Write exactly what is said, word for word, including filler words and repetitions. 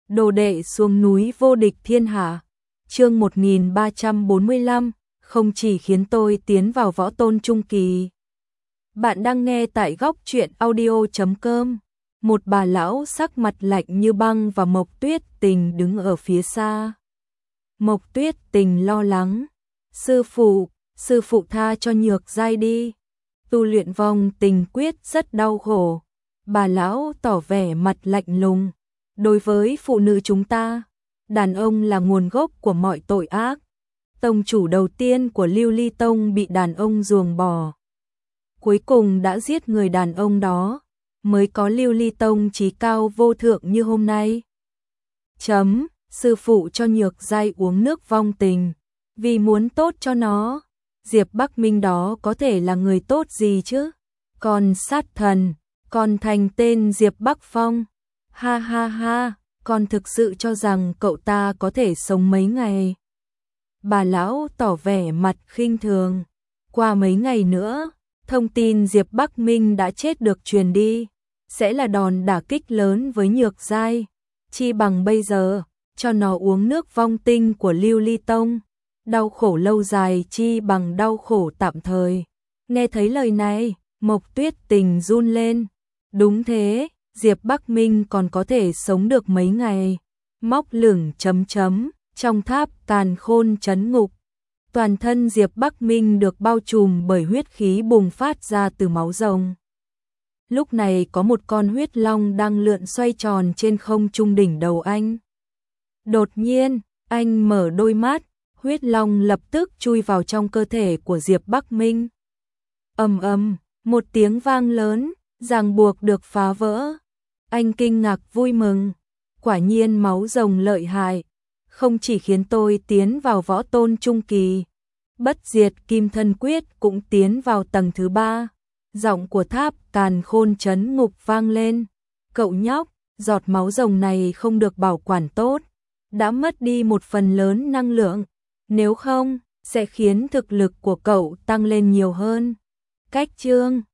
Đồ đệ xuống núi vô địch thiên hạ. Chương một nghìn ba trăm bốn mươi lăm, không chỉ khiến tôi tiến vào võ tôn trung kỳ. Bạn đang nghe tại góc truyện audio chấm com. Một bà lão sắc mặt lạnh như băng và Mộc Tuyết Tình đứng ở phía xa. Mộc Tuyết Tình lo lắng. Sư phụ, sư phụ tha cho Nhược Giai đi. Tu luyện vong tình quyết rất đau khổ. Bà lão tỏ vẻ mặt lạnh lùng. Đối với phụ nữ chúng ta, đàn ông là nguồn gốc của mọi tội ác. Tông chủ đầu tiên của Lưu Ly Tông bị đàn ông ruồng bỏ. Cuối cùng đã giết người đàn ông đó, mới có Lưu Ly Tông chí cao vô thượng như hôm nay. Chấm, sư phụ cho Nhược Giai uống nước vong tình, vì muốn tốt cho nó. Diệp Bắc Minh đó có thể là người tốt gì chứ? Còn sát thần, còn thành tên Diệp Bắc Phong. Ha ha ha, con thực sự cho rằng cậu ta có thể sống mấy ngày. Bà lão tỏ vẻ mặt khinh thường. Qua mấy ngày nữa, thông tin Diệp Bắc Minh đã chết được truyền đi, sẽ là đòn đả kích lớn với Nhược Giai. Chi bằng bây giờ, cho nó uống nước vong tinh của Lưu Ly Tông. Đau khổ lâu dài chi bằng đau khổ tạm thời. Nghe thấy lời này, Mộc Tuyết Tình run lên. Đúng thế, Diệp Bắc Minh còn có thể sống được mấy ngày. Móc lửng chấm chấm, trong tháp càn khôn trấn ngục. Toàn thân Diệp Bắc Minh được bao trùm bởi huyết khí bùng phát ra từ máu rồng. Lúc này có một con huyết long đang lượn xoay tròn trên không trung đỉnh đầu anh. Đột nhiên, anh mở đôi mắt, huyết long lập tức chui vào trong cơ thể của Diệp Bắc Minh. Ầm ầm, một tiếng vang lớn, ràng buộc được phá vỡ. Anh kinh ngạc vui mừng, quả nhiên máu rồng lợi hại, không chỉ khiến tôi tiến vào võ tôn trung kỳ, bất diệt kim thân quyết cũng tiến vào tầng thứ ba. Giọng của tháp càn khôn trấn ngục vang lên. Cậu nhóc, giọt máu rồng này không được bảo quản tốt, đã mất đi một phần lớn năng lượng, nếu không, sẽ khiến thực lực của cậu tăng lên nhiều hơn. Cách chương